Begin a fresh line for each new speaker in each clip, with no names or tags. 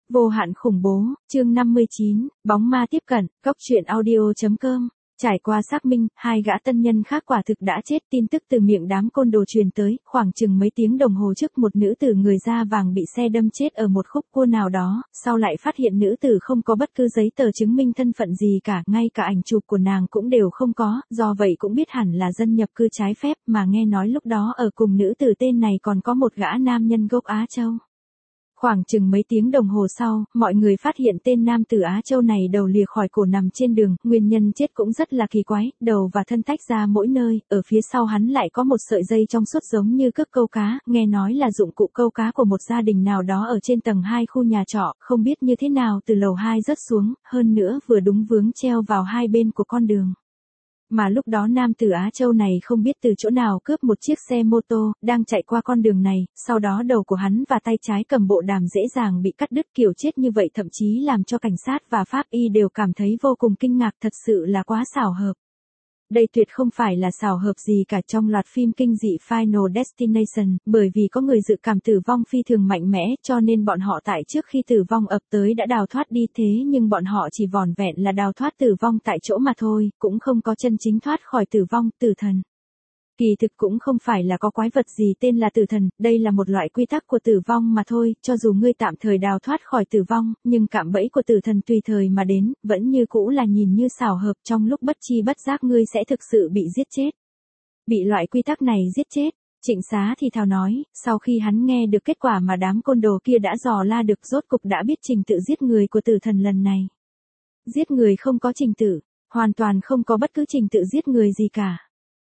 Vô hạn khủng bố, chương 59, bóng ma tiếp cận, góc truyện audio.com. Trải qua xác minh, hai gã tân nhân khác quả thực đã chết. Tin tức từ miệng đám côn đồ truyền tới, khoảng chừng mấy tiếng đồng hồ trước một nữ tử người da vàng bị xe đâm chết ở một khúc cua nào đó, sau lại phát hiện nữ tử không có bất cứ giấy tờ chứng minh thân phận gì cả, ngay cả ảnh chụp của nàng cũng đều không có, do vậy cũng biết hẳn là dân nhập cư trái phép, mà nghe nói lúc đó ở cùng nữ tử tên này còn có một gã nam nhân gốc Á Châu. Khoảng chừng mấy tiếng đồng hồ sau, mọi người phát hiện tên nam tử Á Châu này đầu lìa khỏi cổ nằm trên đường, nguyên nhân chết cũng rất là kỳ quái, đầu và thân tách ra mỗi nơi, ở phía sau hắn lại có một sợi dây trong suốt giống như cước câu cá, nghe nói là dụng cụ câu cá của một gia đình nào đó ở trên tầng 2 khu nhà trọ, không biết như thế nào từ lầu 2 rớt xuống, hơn nữa vừa đúng vướng treo vào hai bên của con đường. Mà lúc đó nam tử Á Châu này không biết từ chỗ nào cướp một chiếc xe mô tô, đang chạy qua con đường này, sau đó đầu của hắn và tay trái cầm bộ đàm dễ dàng bị cắt đứt, kiểu chết như vậy thậm chí làm cho cảnh sát và pháp y đều cảm thấy vô cùng kinh ngạc, thật sự là quá xảo hợp. Đây tuyệt không phải là xảo hợp gì cả. Trong loạt phim kinh dị Final Destination, bởi vì có người dự cảm tử vong phi thường mạnh mẽ, cho nên bọn họ tại trước khi tử vong ập tới đã đào thoát đi, thế nhưng bọn họ chỉ vỏn vẹn là đào thoát tử vong tại chỗ mà thôi, cũng không có chân chính thoát khỏi tử vong. Tử thần kỳ thực cũng không phải là có quái vật gì tên là tử thần, đây là một loại quy tắc của tử vong mà thôi, cho dù ngươi tạm thời đào thoát khỏi tử vong, nhưng cạm bẫy của tử thần tùy thời mà đến, vẫn như cũ là nhìn như xảo hợp, trong lúc bất chi bất giác ngươi sẽ thực sự bị giết chết. Bị loại quy tắc này giết chết, Trịnh Xá thì thào nói, sau khi hắn nghe được kết quả mà đám côn đồ kia đã dò la được, rốt cục đã biết trình tự giết người của tử thần lần này. Giết người không có trình tự, hoàn toàn không có bất cứ trình tự giết người gì cả.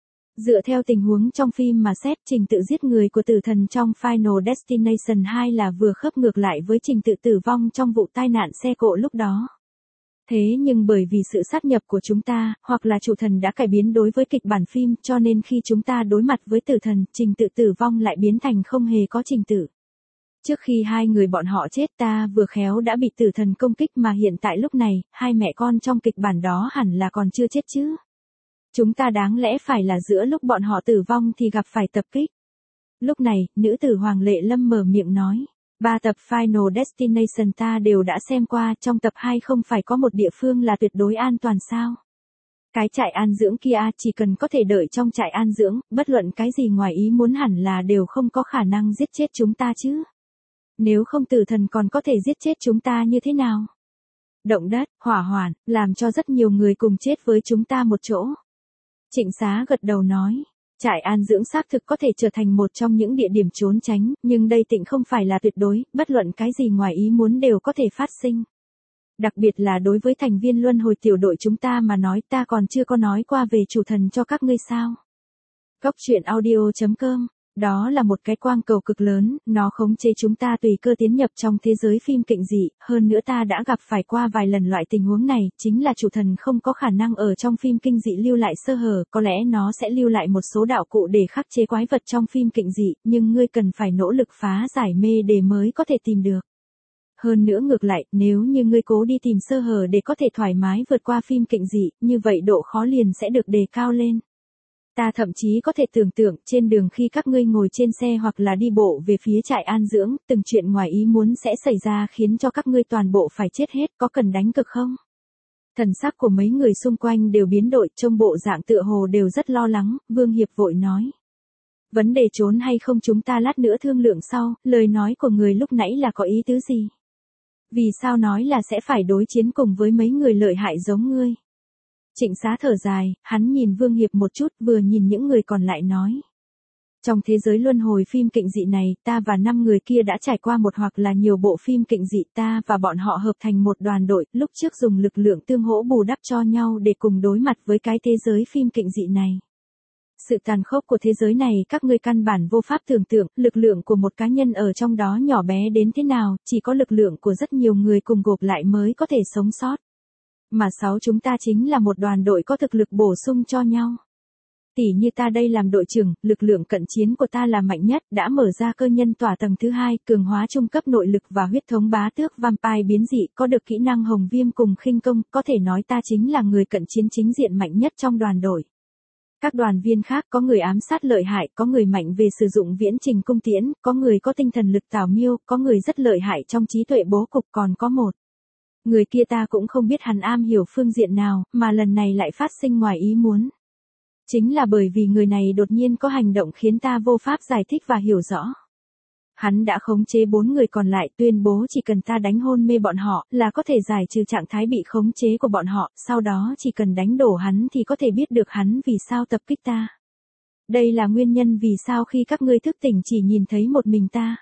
Dựa theo tình huống trong phim mà xét, trình tự giết người của tử thần trong Final Destination 2 là vừa khớp ngược lại với trình tự tử vong trong vụ tai nạn xe cộ lúc đó. Thế nhưng bởi vì sự sát nhập của chúng ta, hoặc là chủ thần đã cải biến đối với kịch bản phim, cho nên khi chúng ta đối mặt với tử thần, trình tự tử vong lại biến thành không hề có trình tự. Trước khi hai người bọn họ chết, ta vừa khéo đã bị tử thần công kích, mà hiện tại lúc này, hai mẹ con trong kịch bản đó hẳn là còn chưa chết chứ. Chúng ta đáng lẽ phải là giữa lúc bọn họ tử vong thì gặp phải tập kích. Lúc này, nữ tử Hoàng Lệ Lâm mở miệng nói. 3 tập Final Destination ta đều đã xem qua, trong tập 2 không phải có một địa phương là tuyệt đối an toàn sao? Cái trại an dưỡng kia chỉ cần có thể đợi trong trại an dưỡng, bất luận cái gì ngoài ý muốn hẳn là đều không có khả năng giết chết chúng ta chứ. Nếu không tử thần còn có thể giết chết chúng ta như thế nào? Động đất, hỏa hoạn, làm cho rất nhiều người cùng chết với chúng ta một chỗ. Trịnh Xá gật đầu nói, trại an dưỡng xác thực có thể trở thành một trong những địa điểm trốn tránh, nhưng đây tịnh không phải là tuyệt đối, bất luận cái gì ngoài ý muốn đều có thể phát sinh. Đặc biệt là đối với thành viên luân hồi tiểu đội chúng ta mà nói, ta còn chưa có nói qua về chủ thần cho các ngươi sao. Góc truyện audio.com. Đó là một cái quang cầu cực lớn, nó khống chế chúng ta tùy cơ tiến nhập trong thế giới phim kinh dị, hơn nữa ta đã gặp phải qua vài lần loại tình huống này, chính là chủ thần không có khả năng ở trong phim kinh dị lưu lại sơ hở, có lẽ nó sẽ lưu lại một số đạo cụ để khắc chế quái vật trong phim kinh dị, nhưng ngươi cần phải nỗ lực phá giải mê để mới có thể tìm được. Hơn nữa ngược lại, nếu như ngươi cố đi tìm sơ hở để có thể thoải mái vượt qua phim kinh dị, như vậy độ khó liền sẽ được đề cao lên. Ta thậm chí có thể tưởng tượng, trên đường khi các ngươi ngồi trên xe hoặc là đi bộ về phía trại an dưỡng, từng chuyện ngoài ý muốn sẽ xảy ra khiến cho các ngươi toàn bộ phải chết hết, có cần đánh cực không? Thần sắc của mấy người xung quanh đều biến đổi, trông bộ dạng tựa hồ đều rất lo lắng, Vương Hiệp vội nói. Vấn đề trốn hay không chúng ta lát nữa thương lượng sau, lời nói của người lúc nãy là có ý tứ gì? Vì sao nói là sẽ phải đối chiến cùng với mấy người lợi hại giống ngươi? Trịnh Xá thở dài, hắn nhìn Vương Hiệp một chút, vừa nhìn những người còn lại nói. Trong thế giới luân hồi phim kinh dị này, ta và 5 người kia đã trải qua một hoặc là nhiều bộ phim kinh dị, ta và bọn họ hợp thành một đoàn đội, lúc trước dùng lực lượng tương hỗ bù đắp cho nhau để cùng đối mặt với cái thế giới phim kinh dị này. Sự tàn khốc của thế giới này các ngươi căn bản vô pháp tưởng tượng, lực lượng của một cá nhân ở trong đó nhỏ bé đến thế nào, chỉ có lực lượng của rất nhiều người cùng gộp lại mới có thể sống sót. Mà 6 chúng ta chính là một đoàn đội có thực lực bổ sung cho nhau. Tỉ như ta đây làm đội trưởng, lực lượng cận chiến của ta là mạnh nhất, đã mở ra cơ nhân tỏa tầng thứ 2, cường hóa trung cấp nội lực và huyết thống bá tước vampire biến dị, có được kỹ năng hồng viêm cùng khinh công, có thể nói ta chính là người cận chiến chính diện mạnh nhất trong đoàn đội. Các đoàn viên khác có người ám sát lợi hại, có người mạnh về sử dụng viễn trình cung tiễn, có người có tinh thần lực tào miêu, có người rất lợi hại trong trí tuệ bố cục, còn có một người kia ta cũng không biết hắn am hiểu phương diện nào, mà lần này lại phát sinh ngoài ý muốn. Chính là bởi vì người này đột nhiên có hành động khiến ta vô pháp giải thích và hiểu rõ. Hắn đã khống chế 4 người còn lại, tuyên bố chỉ cần ta đánh hôn mê bọn họ là có thể giải trừ trạng thái bị khống chế của bọn họ, sau đó chỉ cần đánh đổ hắn thì có thể biết được hắn vì sao tập kích ta. Đây là nguyên nhân vì sao khi các ngươi thức tỉnh chỉ nhìn thấy một mình ta.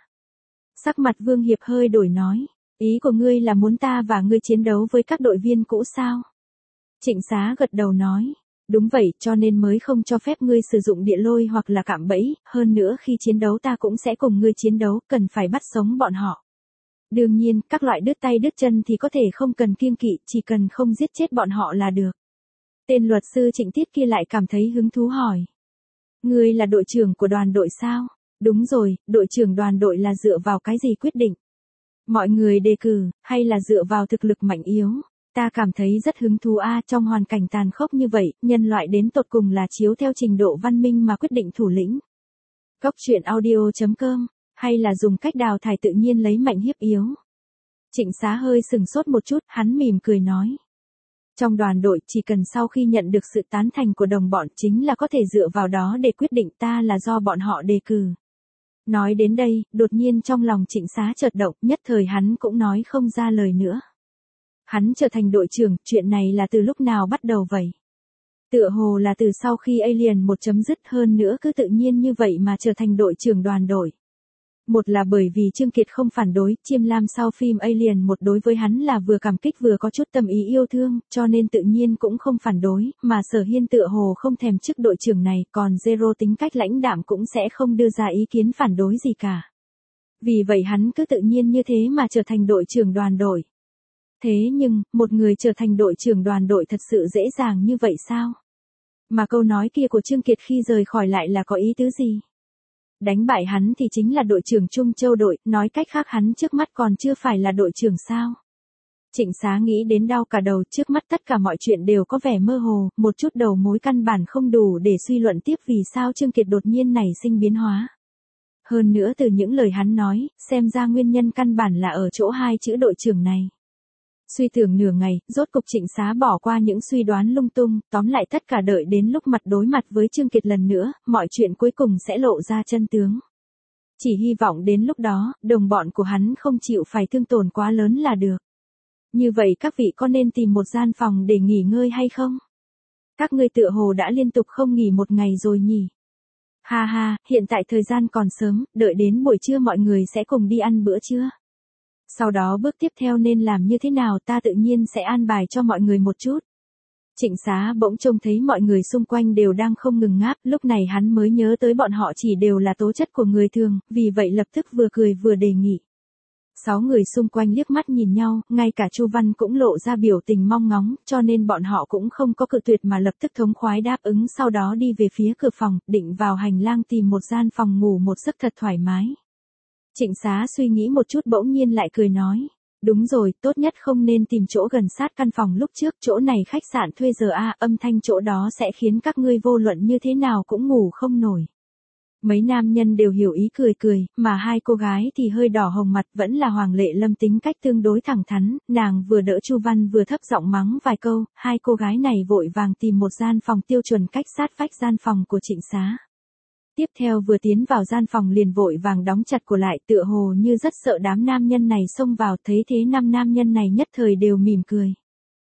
Sắc mặt Vương Hiệp hơi đổi nói, ý của ngươi là muốn ta và ngươi chiến đấu với các đội viên cũ sao? Trịnh Xá gật đầu nói. Đúng vậy, cho nên mới không cho phép ngươi sử dụng địa lôi hoặc là cạm bẫy, hơn nữa khi chiến đấu ta cũng sẽ cùng ngươi chiến đấu, cần phải bắt sống bọn họ. Đương nhiên, các loại đứt tay đứt chân thì có thể không cần kiêng kỵ, chỉ cần không giết chết bọn họ là được. Tên luật sư Trịnh Tiết kia lại cảm thấy hứng thú hỏi. Ngươi là đội trưởng của đoàn đội sao? Đúng rồi, đội trưởng đoàn đội là dựa vào cái gì quyết định? Mọi người đề cử, hay là dựa vào thực lực mạnh yếu? Ta cảm thấy rất hứng thú trong hoàn cảnh tàn khốc như vậy, nhân loại đến tột cùng là chiếu theo trình độ văn minh mà quyết định thủ lĩnh. Góc truyện audio.com, hay là dùng cách đào thải tự nhiên lấy mạnh hiếp yếu. Trịnh Xá hơi sừng sốt một chút, hắn mỉm cười nói. Trong đoàn đội chỉ cần sau khi nhận được sự tán thành của đồng bọn chính là có thể dựa vào đó để quyết định, ta là do bọn họ đề cử. Nói đến đây, đột nhiên trong lòng Trịnh Xá chợt động, nhất thời hắn cũng nói không ra lời nữa. Hắn trở thành đội trưởng, chuyện này là từ lúc nào bắt đầu vậy? Tựa hồ là từ sau khi Alien 1 chấm dứt, hơn nữa cứ tự nhiên như vậy mà trở thành đội trưởng đoàn đội. Một là bởi vì Trương Kiệt không phản đối, Chiêm Lam sau phim Alien 1 đối với hắn là vừa cảm kích vừa có chút tâm ý yêu thương, cho nên tự nhiên cũng không phản đối, mà Sở Hiên tựa hồ không thèm chức đội trưởng này, còn Zero tính cách lãnh đạm cũng sẽ không đưa ra ý kiến phản đối gì cả. Vì vậy hắn cứ tự nhiên như thế mà trở thành đội trưởng đoàn đội. Thế nhưng, một người trở thành đội trưởng đoàn đội thật sự dễ dàng như vậy sao? Mà câu nói kia của Trương Kiệt khi rời khỏi lại là có ý tứ gì? Đánh bại hắn thì chính là đội trưởng Trung Châu đội, nói cách khác hắn trước mắt còn chưa phải là đội trưởng sao? Trịnh Xá nghĩ đến đau cả đầu, trước mắt tất cả mọi chuyện đều có vẻ mơ hồ, một chút đầu mối căn bản không đủ để suy luận tiếp vì sao Trương Kiệt đột nhiên nảy sinh biến hóa. Hơn nữa từ những lời hắn nói, xem ra nguyên nhân căn bản là ở chỗ hai chữ đội trưởng này. Suy tưởng nửa ngày, rốt cục Trịnh Xá bỏ qua những suy đoán lung tung, tóm lại tất cả đợi đến lúc mặt đối mặt với Trương Kiệt lần nữa, mọi chuyện cuối cùng sẽ lộ ra chân tướng. Chỉ hy vọng đến lúc đó, đồng bọn của hắn không chịu phải thương tổn quá lớn là được. Như vậy các vị có nên tìm một gian phòng để nghỉ ngơi hay không? Các ngươi tựa hồ đã liên tục không nghỉ một ngày rồi nhỉ? Ha ha, hiện tại thời gian còn sớm, đợi đến buổi trưa mọi người sẽ cùng đi ăn bữa trưa. Sau đó bước tiếp theo nên làm như thế nào ta tự nhiên sẽ an bài cho mọi người một chút. Trịnh Xá bỗng trông thấy mọi người xung quanh đều đang không ngừng ngáp, lúc này hắn mới nhớ tới bọn họ chỉ đều là tố chất của người thường, vì vậy lập tức vừa cười vừa đề nghị. 6 người xung quanh liếc mắt nhìn nhau, ngay cả Chu Văn cũng lộ ra biểu tình mong ngóng, cho nên bọn họ cũng không có cự tuyệt mà lập tức thống khoái đáp ứng, sau đó đi về phía cửa phòng, định vào hành lang tìm một gian phòng ngủ một giấc thật thoải mái. Trịnh Xá suy nghĩ một chút bỗng nhiên lại cười nói. Đúng rồi, tốt nhất không nên tìm chỗ gần sát căn phòng lúc trước, chỗ này khách sạn thuê giờ âm thanh chỗ đó sẽ khiến các ngươi vô luận như thế nào cũng ngủ không nổi. Mấy nam nhân đều hiểu ý cười cười, mà hai cô gái thì hơi đỏ hồng mặt, vẫn là Hoàng Lệ Lâm tính cách tương đối thẳng thắn, nàng vừa đỡ Chu Văn vừa thấp giọng mắng vài câu, hai cô gái này vội vàng tìm một gian phòng tiêu chuẩn cách sát vách gian phòng của Trịnh Xá. Tiếp theo vừa tiến vào gian phòng liền vội vàng đóng chặt cửa lại, tựa hồ như rất sợ đám nam nhân này xông vào, thấy thế 5 nam nhân này nhất thời đều mỉm cười.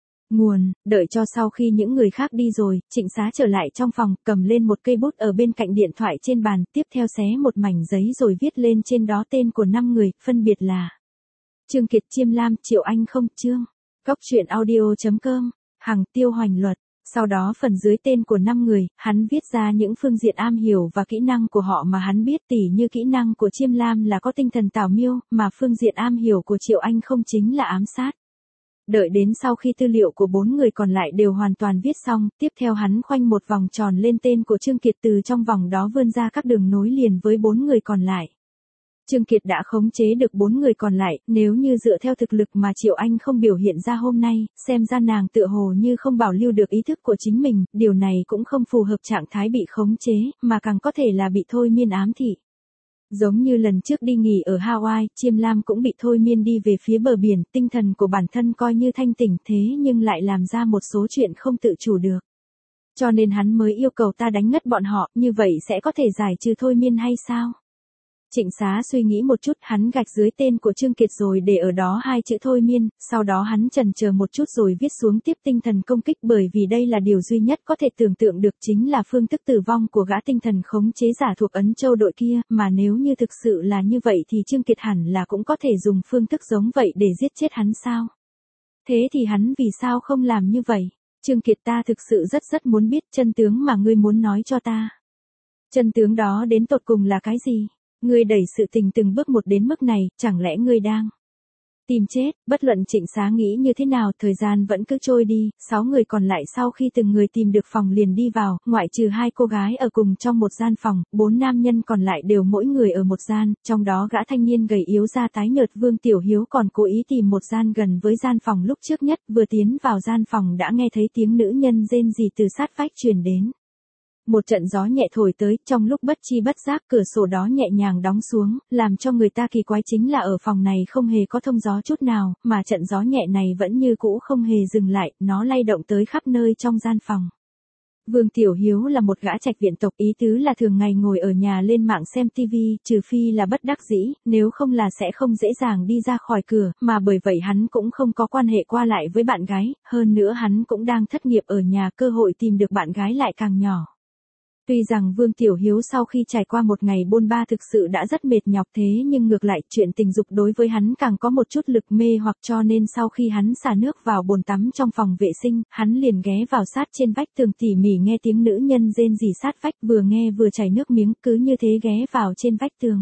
Đợi cho sau khi những người khác đi rồi, Trịnh Xá trở lại trong phòng, cầm lên một cây bút ở bên cạnh điện thoại trên bàn, tiếp theo xé một mảnh giấy rồi viết lên trên đó tên của 5 người, phân biệt là Trương Kiệt, Chiêm Lam, Triệu Anh không, Trương. Góc truyện audio.com, Hằng, Tiêu Hoành Luật. Sau đó phần dưới tên của 5 người, hắn viết ra những phương diện am hiểu và kỹ năng của họ mà hắn biết, tỉ như kỹ năng của Chiêm Lam là có tinh thần tảo miêu, mà phương diện am hiểu của Triệu Anh không chính là ám sát. Đợi đến sau khi tư liệu của 4 người còn lại đều hoàn toàn viết xong, tiếp theo hắn khoanh một vòng tròn lên tên của Trương Kiệt, từ trong vòng đó vươn ra các đường nối liền với 4 người còn lại. Trương Kiệt đã khống chế được 4 người còn lại, nếu như dựa theo thực lực mà Triệu Anh không biểu hiện ra hôm nay, xem ra nàng tựa hồ như không bảo lưu được ý thức của chính mình, điều này cũng không phù hợp trạng thái bị khống chế, mà càng có thể là bị thôi miên ám thị. Giống như lần trước đi nghỉ ở Hawaii, Chiêm Lam cũng bị thôi miên đi về phía bờ biển, tinh thần của bản thân coi như thanh tỉnh thế nhưng lại làm ra một số chuyện không tự chủ được. Cho nên hắn mới yêu cầu ta đánh ngất bọn họ, như vậy sẽ có thể giải trừ thôi miên hay sao? Trịnh Xá suy nghĩ một chút, hắn gạch dưới tên của Trương Kiệt rồi để ở đó 2 chữ thôi miên, sau đó hắn chần chờ một chút rồi viết xuống tiếp tinh thần công kích, bởi vì đây là điều duy nhất có thể tưởng tượng được, chính là phương thức tử vong của gã tinh thần khống chế giả thuộc Ấn Châu đội kia, mà nếu như thực sự là như vậy thì Trương Kiệt hẳn là cũng có thể dùng phương thức giống vậy để giết chết hắn sao? Thế thì hắn vì sao không làm như vậy? Trương Kiệt, ta thực sự rất muốn biết chân tướng mà ngươi muốn nói cho ta. Chân tướng đó đến tột cùng là cái gì? Ngươi đẩy sự tình từng bước một đến mức này, chẳng lẽ ngươi đang tìm chết? Bất luận Trịnh Xá nghĩ như thế nào, thời gian vẫn cứ trôi đi, 6 người còn lại sau khi từng người tìm được phòng liền đi vào, ngoại trừ 2 cô gái ở cùng trong một gian phòng, 4 nam nhân còn lại đều mỗi người ở một gian, trong đó gã thanh niên gầy yếu da tái nhợt Vương Tiểu Hiếu còn cố ý tìm một gian gần với gian phòng lúc trước nhất, vừa tiến vào gian phòng đã nghe thấy tiếng nữ nhân rên rỉ từ sát vách truyền đến. Một trận gió nhẹ thổi tới, trong lúc bất chi bất giác cửa sổ đó nhẹ nhàng đóng xuống, làm cho người ta kỳ quái chính là ở phòng này không hề có thông gió chút nào, mà trận gió nhẹ này vẫn như cũ không hề dừng lại, nó lay động tới khắp nơi trong gian phòng. Vương Tiểu Hiếu là một gã trạch viện tộc, ý tứ là thường ngày ngồi ở nhà lên mạng xem tivi, trừ phi là bất đắc dĩ, nếu không là sẽ không dễ dàng đi ra khỏi cửa, mà bởi vậy hắn cũng không có quan hệ qua lại với bạn gái, hơn nữa hắn cũng đang thất nghiệp ở nhà, cơ hội tìm được bạn gái lại càng nhỏ. Tuy rằng Vương Tiểu Hiếu sau khi trải qua một ngày bôn ba thực sự đã rất mệt nhọc, thế nhưng ngược lại chuyện tình dục đối với hắn càng có một chút lực mê hoặc, cho nên sau khi hắn xả nước vào bồn tắm trong phòng vệ sinh, hắn liền ghé vào sát trên vách tường tỉ mỉ nghe tiếng nữ nhân rên rỉ sát vách, vừa nghe vừa chảy nước miếng, cứ như thế ghé vào trên vách tường.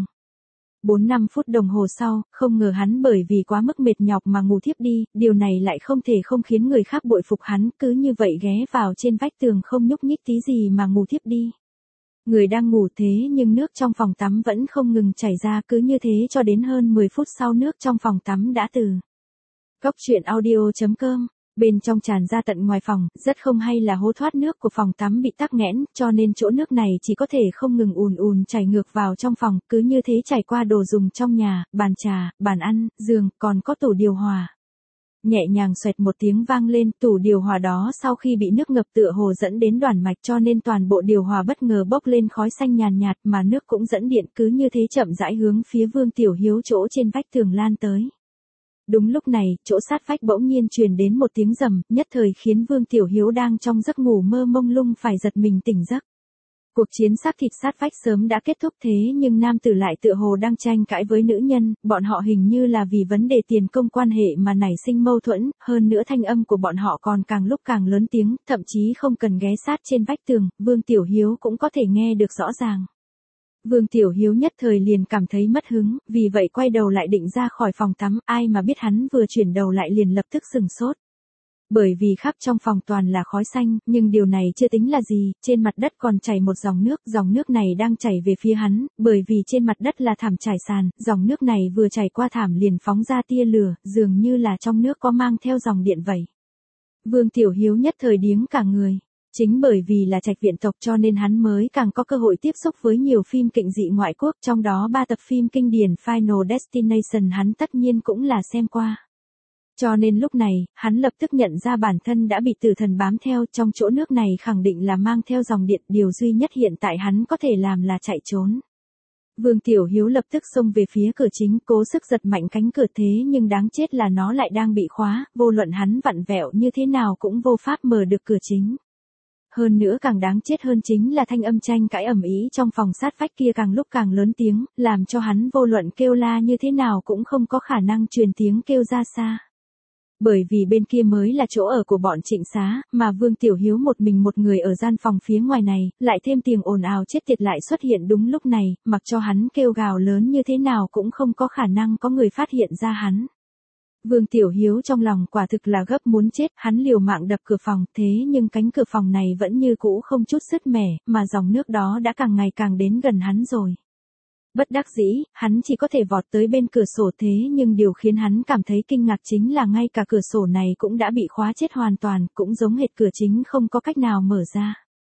4-5 phút đồng hồ sau, không ngờ hắn bởi vì quá mức mệt nhọc mà ngủ thiếp đi, điều này lại không thể không khiến người khác bội phục hắn, cứ như vậy ghé vào trên vách tường không nhúc nhích tí gì mà ngủ thiếp đi. Người đang ngủ thế nhưng nước trong phòng tắm vẫn không ngừng chảy ra, cứ như thế cho đến hơn 10 phút sau nước trong phòng tắm đã từ. Cóc truyện audio.com Bên trong tràn ra tận ngoài phòng, rất không hay là hố thoát nước của phòng tắm bị tắc nghẽn, cho nên chỗ nước này chỉ có thể không ngừng ùn chảy ngược vào trong phòng, cứ như thế chảy qua đồ dùng trong nhà, bàn trà, bàn ăn, giường, còn có tủ điều hòa. Nhẹ nhàng xoẹt một tiếng vang lên, tủ điều hòa đó sau khi bị nước ngập tựa hồ dẫn đến đoàn mạch, cho nên toàn bộ điều hòa bất ngờ bốc lên khói xanh nhàn nhạt, mà nước cũng dẫn điện, cứ như thế chậm rãi hướng phía Vương Tiểu Hiếu chỗ trên vách tường lan tới. Đúng lúc này, chỗ sát vách bỗng nhiên truyền đến một tiếng rầm, nhất thời khiến Vương Tiểu Hiếu đang trong giấc ngủ mơ mông lung phải giật mình tỉnh giấc. Cuộc chiến xác thịt sát vách sớm đã kết thúc, thế nhưng nam tử lại tựa hồ đang tranh cãi với nữ nhân, bọn họ hình như là vì vấn đề tiền công quan hệ mà nảy sinh mâu thuẫn, hơn nữa thanh âm của bọn họ còn càng lúc càng lớn tiếng, thậm chí không cần ghé sát trên vách tường, Vương Tiểu Hiếu cũng có thể nghe được rõ ràng. Vương Tiểu Hiếu nhất thời liền cảm thấy mất hứng, vì vậy quay đầu lại định ra khỏi phòng tắm, ai mà biết hắn vừa chuyển đầu lại liền lập tức sừng sốt. Bởi vì khắp trong phòng toàn là khói xanh, nhưng điều này chưa tính là gì, trên mặt đất còn chảy một dòng nước này đang chảy về phía hắn, bởi vì trên mặt đất là thảm trải sàn, dòng nước này vừa chảy qua thảm liền phóng ra tia lửa, dường như là trong nước có mang theo dòng điện vậy. Vương Tiểu Hiếu nhất thời điếng cả người. Chính bởi vì là trạch viện tộc cho nên hắn mới càng có cơ hội tiếp xúc với nhiều phim kịch dị ngoại quốc, trong đó 3 tập phim kinh điển Final Destination hắn tất nhiên cũng là xem qua. Cho nên lúc này, hắn lập tức nhận ra bản thân đã bị tử thần bám theo, trong chỗ nước này khẳng định là mang theo dòng điện, điều duy nhất hiện tại hắn có thể làm là chạy trốn. Vương Tiểu Hiếu lập tức xông về phía cửa chính, cố sức giật mạnh cánh cửa, thế nhưng đáng chết là nó lại đang bị khóa, vô luận hắn vặn vẹo như thế nào cũng vô pháp mở được cửa chính. Hơn nữa càng đáng chết hơn chính là thanh âm tranh cãi ầm ĩ trong phòng sát vách kia càng lúc càng lớn tiếng, làm cho hắn vô luận kêu la như thế nào cũng không có khả năng truyền tiếng kêu ra xa. Bởi vì bên kia mới là chỗ ở của bọn Trịnh Xá, mà Vương Tiểu Hiếu một mình một người ở gian phòng phía ngoài này, lại thêm tiếng ồn ào chết tiệt lại xuất hiện đúng lúc này, mặc cho hắn kêu gào lớn như thế nào cũng không có khả năng có người phát hiện ra hắn. Vương Tiểu Hiếu trong lòng quả thực là gấp muốn chết, hắn liều mạng đập cửa phòng, thế nhưng cánh cửa phòng này vẫn như cũ không chút sứt mẻ, mà dòng nước đó đã càng ngày càng đến gần hắn rồi. Bất đắc dĩ, hắn chỉ có thể vọt tới bên cửa sổ thế nhưng điều khiến hắn cảm thấy kinh ngạc chính là ngay cả cửa sổ này cũng đã bị khóa chết hoàn toàn, cũng giống hệt cửa chính không có cách nào mở ra.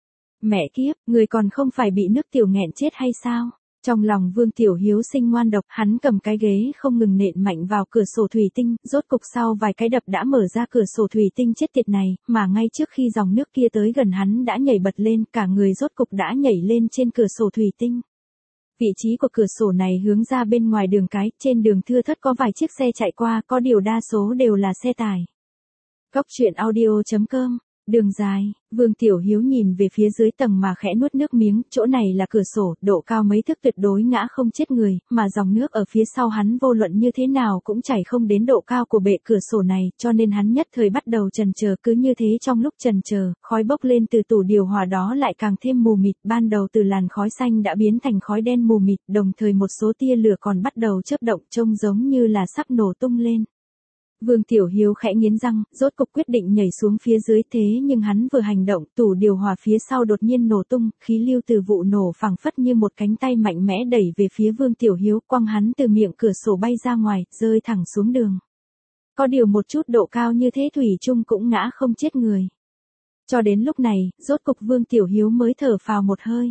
Mẹ kiếp, người còn không phải bị nước tiểu nghẹn chết hay sao? Trong lòng Vương Tiểu Hiếu sinh ngoan độc, hắn cầm cái ghế không ngừng nện mạnh vào cửa sổ thủy tinh, rốt cục sau vài cái đập đã mở ra cửa sổ thủy tinh chết tiệt này, mà ngay trước khi dòng nước kia tới gần hắn đã nhảy bật lên, cả người rốt cục đã nhảy lên trên cửa sổ thủy tinh. Vị trí của cửa sổ này hướng ra bên ngoài đường cái, trên đường thưa thớt có vài chiếc xe chạy qua, có điều đa số đều là xe tải. Góc truyện audio.com. Đường dài, Vương Tiểu Hiếu nhìn về phía dưới tầng mà khẽ nuốt nước miếng, chỗ này là cửa sổ, độ cao mấy thước tuyệt đối ngã không chết người, mà dòng nước ở phía sau hắn vô luận như thế nào cũng chảy không đến độ cao của bệ cửa sổ này, cho nên hắn nhất thời bắt đầu chần chờ, cứ như thế trong lúc chần chờ, khói bốc lên từ tủ điều hòa đó lại càng thêm mù mịt, ban đầu từ làn khói xanh đã biến thành khói đen mù mịt, đồng thời một số tia lửa còn bắt đầu chớp động trông giống như là sắp nổ tung lên. Vương Tiểu Hiếu khẽ nghiến răng, rốt cục quyết định nhảy xuống phía dưới thế nhưng hắn vừa hành động, tủ điều hòa phía sau đột nhiên nổ tung, khí lưu từ vụ nổ phảng phất như một cánh tay mạnh mẽ đẩy về phía Vương Tiểu Hiếu, quăng hắn từ miệng cửa sổ bay ra ngoài, rơi thẳng xuống đường. Có điều một chút độ cao như thế thủy chung cũng ngã không chết người. Cho đến lúc này, rốt cục Vương Tiểu Hiếu mới thở phào một hơi.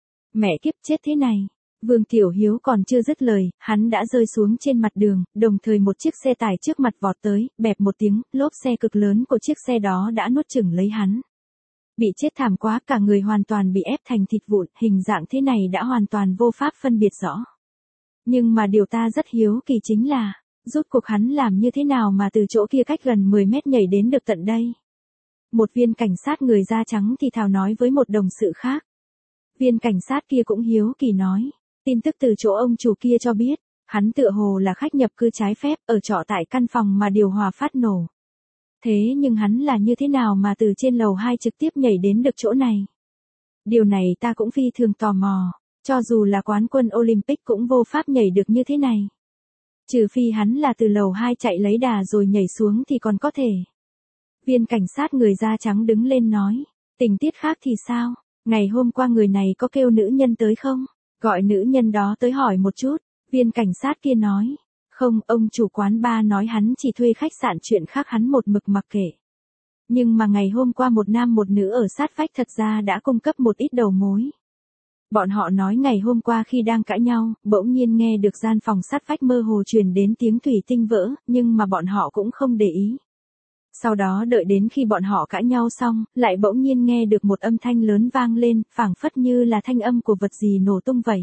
Mẹ kiếp chết thế này. Vương Tiểu Hiếu còn chưa dứt lời, hắn đã rơi xuống trên mặt đường, đồng thời một chiếc xe tải trước mặt vọt tới, bẹp một tiếng, lốp xe cực lớn của chiếc xe đó đã nuốt chửng lấy hắn. Bị chết thảm quá, cả người hoàn toàn bị ép thành thịt vụn, hình dạng thế này đã hoàn toàn vô pháp phân biệt rõ. Nhưng mà điều ta rất hiếu kỳ chính là, rốt cuộc hắn làm như thế nào mà từ chỗ kia cách gần 10 mét nhảy đến được tận đây. Một viên cảnh sát người da trắng thì thào nói với một đồng sự khác. Viên cảnh sát kia cũng hiếu kỳ nói. Tin tức từ chỗ ông chủ kia cho biết, hắn tựa hồ là khách nhập cư trái phép ở trọ tại căn phòng mà điều hòa phát nổ. Thế nhưng hắn là như thế nào mà từ trên lầu 2 trực tiếp nhảy đến được chỗ này? Điều này ta cũng phi thường tò mò, cho dù là quán quân Olympic cũng vô pháp nhảy được như thế này. Trừ phi hắn là từ lầu 2 chạy lấy đà rồi nhảy xuống thì còn có thể. Viên cảnh sát người da trắng đứng lên nói, tình tiết khác thì sao? Ngày hôm qua người này có kêu nữ nhân tới không? Gọi nữ nhân đó tới hỏi một chút, viên cảnh sát kia nói. Không, ông chủ quán bar nói hắn chỉ thuê khách sạn, chuyện khác hắn một mực mặc kệ. Nhưng mà ngày hôm qua một nam một nữ ở sát vách thật ra đã cung cấp một ít đầu mối. Bọn họ nói ngày hôm qua khi đang cãi nhau, bỗng nhiên nghe được gian phòng sát vách mơ hồ truyền đến tiếng thủy tinh vỡ, nhưng mà bọn họ cũng không để ý. Sau đó đợi đến khi bọn họ cãi nhau xong, lại bỗng nhiên nghe được một âm thanh lớn vang lên, phảng phất như là thanh âm của vật gì nổ tung vậy.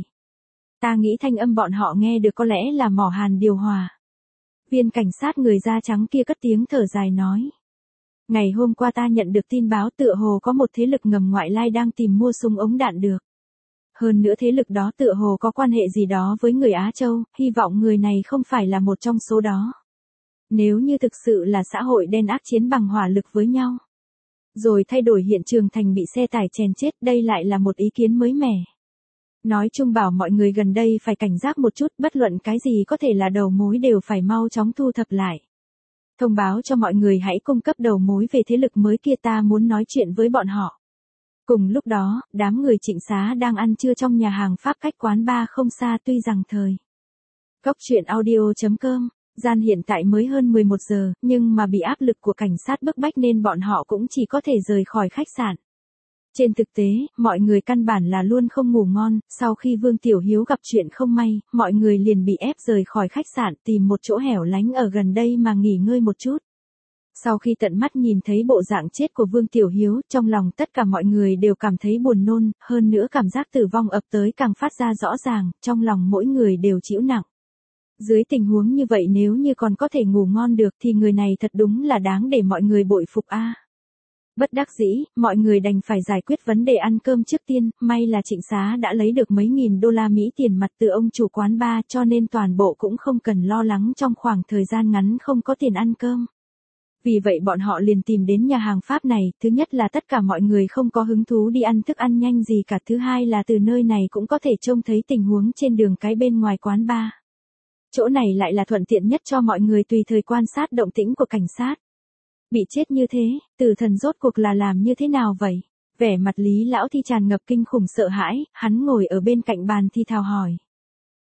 Ta nghĩ thanh âm bọn họ nghe được có lẽ là mỏ hàn điều hòa. Viên cảnh sát người da trắng kia cất tiếng thở dài nói. Ngày hôm qua ta nhận được tin báo tựa hồ có một thế lực ngầm ngoại lai đang tìm mua súng ống đạn được. Hơn nữa thế lực đó tựa hồ có quan hệ gì đó với người Á Châu, hy vọng người này không phải là một trong số đó. Nếu như thực sự là xã hội đen ác chiến bằng hỏa lực với nhau, rồi thay đổi hiện trường thành bị xe tải chèn chết, đây lại là một ý kiến mới mẻ. Nói chung bảo mọi người gần đây phải cảnh giác một chút, bất luận cái gì có thể là đầu mối đều phải mau chóng thu thập lại. Thông báo cho mọi người hãy cung cấp đầu mối về thế lực mới kia, ta muốn nói chuyện với bọn họ. Cùng lúc đó, đám người Trịnh Xá đang ăn trưa trong nhà hàng Pháp cách quán bar không xa, tuy rằng thời Góc truyện audio.com, gian hiện tại mới hơn 11 giờ, nhưng mà bị áp lực của cảnh sát bức bách nên bọn họ cũng chỉ có thể rời khỏi khách sạn. Trên thực tế, mọi người căn bản là luôn không ngủ ngon, sau khi Vương Tiểu Hiếu gặp chuyện không may, mọi người liền bị ép rời khỏi khách sạn tìm một chỗ hẻo lánh ở gần đây mà nghỉ ngơi một chút. Sau khi tận mắt nhìn thấy bộ dạng chết của Vương Tiểu Hiếu, trong lòng tất cả mọi người đều cảm thấy buồn nôn, hơn nữa cảm giác tử vong ập tới càng phát ra rõ ràng, trong lòng mỗi người đều chịu nặng. Dưới tình huống như vậy nếu như còn có thể ngủ ngon được thì người này thật đúng là đáng để mọi người bội phục a. Bất đắc dĩ, mọi người đành phải giải quyết vấn đề ăn cơm trước tiên, may là Trịnh Xá đã lấy được mấy nghìn đô la Mỹ tiền mặt từ ông chủ quán bar cho nên toàn bộ cũng không cần lo lắng trong khoảng thời gian ngắn không có tiền ăn cơm. Vì vậy bọn họ liền tìm đến nhà hàng Pháp này, thứ nhất là tất cả mọi người không có hứng thú đi ăn thức ăn nhanh gì cả, thứ hai là từ nơi này cũng có thể trông thấy tình huống trên đường cái bên ngoài quán bar. Chỗ này lại là thuận tiện nhất cho mọi người tùy thời quan sát động tĩnh của cảnh sát. Bị chết như thế, Tử Thần rốt cuộc là làm như thế nào vậy? Vẻ mặt Lý lão thì tràn ngập kinh khủng sợ hãi, hắn ngồi ở bên cạnh bàn thì thào hỏi.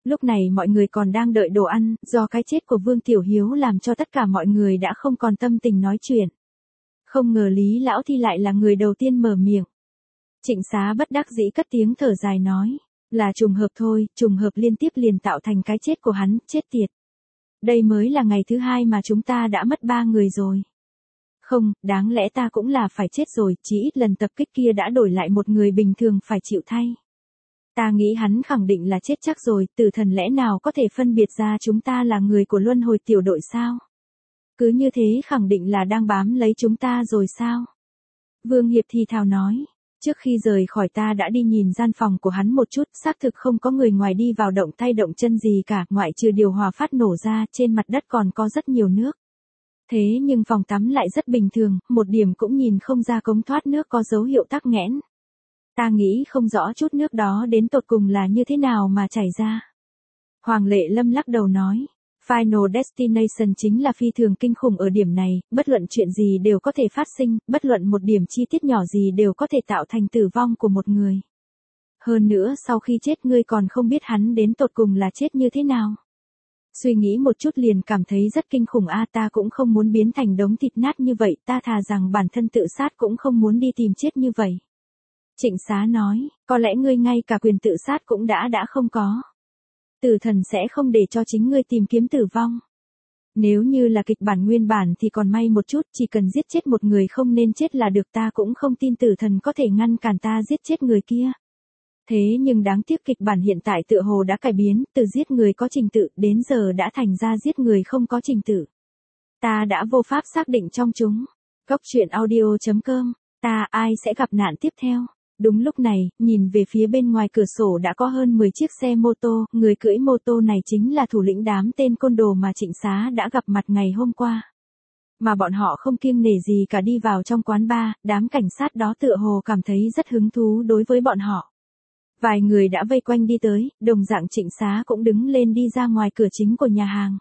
Lúc này mọi người còn đang đợi đồ ăn, do cái chết của Vương Tiểu Hiếu làm cho tất cả mọi người đã không còn tâm tình nói chuyện. Không ngờ Lý Lão Thi lại là người đầu tiên mở miệng. Trịnh Xá bất đắc dĩ cất tiếng thở dài nói, là trùng hợp thôi, trùng hợp liên tiếp liền tạo thành cái chết của hắn, chết tiệt. Đây mới là ngày thứ 2 mà chúng ta đã mất 3 người rồi. Không, đáng lẽ ta cũng là phải chết rồi, chỉ ít lần tập kích kia đã đổi lại một người bình thường phải chịu thay. Ta nghĩ hắn khẳng định là chết chắc rồi, tử thần lẽ nào có thể phân biệt ra chúng ta là người của luân hồi tiểu đội sao? Cứ như thế khẳng định là đang bám lấy chúng ta rồi sao? Vương Hiệp thì thào nói, trước khi rời khỏi ta đã đi nhìn gian phòng của hắn một chút, xác thực không có người ngoài đi vào động tay động chân gì cả, ngoại trừ điều hòa phát nổ ra, trên mặt đất còn có rất nhiều nước. Thế nhưng phòng tắm lại rất bình thường, một điểm cũng nhìn không ra cống thoát nước có dấu hiệu tắc nghẽn. Ta nghĩ không rõ chút nước đó đến tột cùng là như thế nào mà chảy ra. Hoàng Lệ Lâm lắc đầu nói, Final Destination chính là phi thường kinh khủng ở điểm này, bất luận chuyện gì đều có thể phát sinh, bất luận một điểm chi tiết nhỏ gì đều có thể tạo thành tử vong của một người. Hơn nữa sau khi chết ngươi còn không biết hắn đến tột cùng là chết như thế nào. Suy nghĩ một chút liền cảm thấy rất kinh khủng ta cũng không muốn biến thành đống thịt nát như vậy, ta thà rằng bản thân tự sát cũng không muốn đi tìm chết như vậy. Trịnh Xá nói, có lẽ ngươi ngay cả quyền tự sát cũng đã không có. Tử thần sẽ không để cho chính ngươi tìm kiếm tử vong. Nếu như là kịch bản nguyên bản thì còn may một chút, chỉ cần giết chết một người không nên chết là được, ta cũng không tin tử thần có thể ngăn cản ta giết chết người kia. Thế nhưng đáng tiếc kịch bản hiện tại tựa hồ đã cải biến, từ giết người có trình tự đến giờ đã thành ra giết người không có trình tự. Ta đã vô pháp xác định trong chúng. Góc truyện audio.com, ai sẽ gặp nạn tiếp theo? Đúng lúc này, nhìn về phía bên ngoài cửa sổ đã có hơn 10 chiếc xe mô tô, người cưỡi mô tô này chính là thủ lĩnh đám tên côn đồ mà Trịnh Xá đã gặp mặt ngày hôm qua. Mà bọn họ không kiêng nể gì cả đi vào trong quán bar, đám cảnh sát đó tựa hồ cảm thấy rất hứng thú đối với bọn họ. Vài người đã vây quanh đi tới, đồng dạng Trịnh Xá cũng đứng lên đi ra ngoài cửa chính của nhà hàng.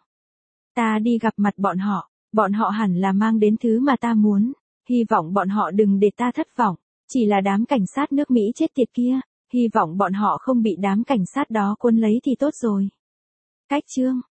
Ta đi gặp mặt bọn họ hẳn là mang đến thứ mà ta muốn, hy vọng bọn họ đừng để ta thất vọng. Chỉ là đám cảnh sát nước Mỹ chết tiệt kia, hy vọng bọn họ không bị đám cảnh sát đó cuốn lấy thì tốt rồi. Cách chương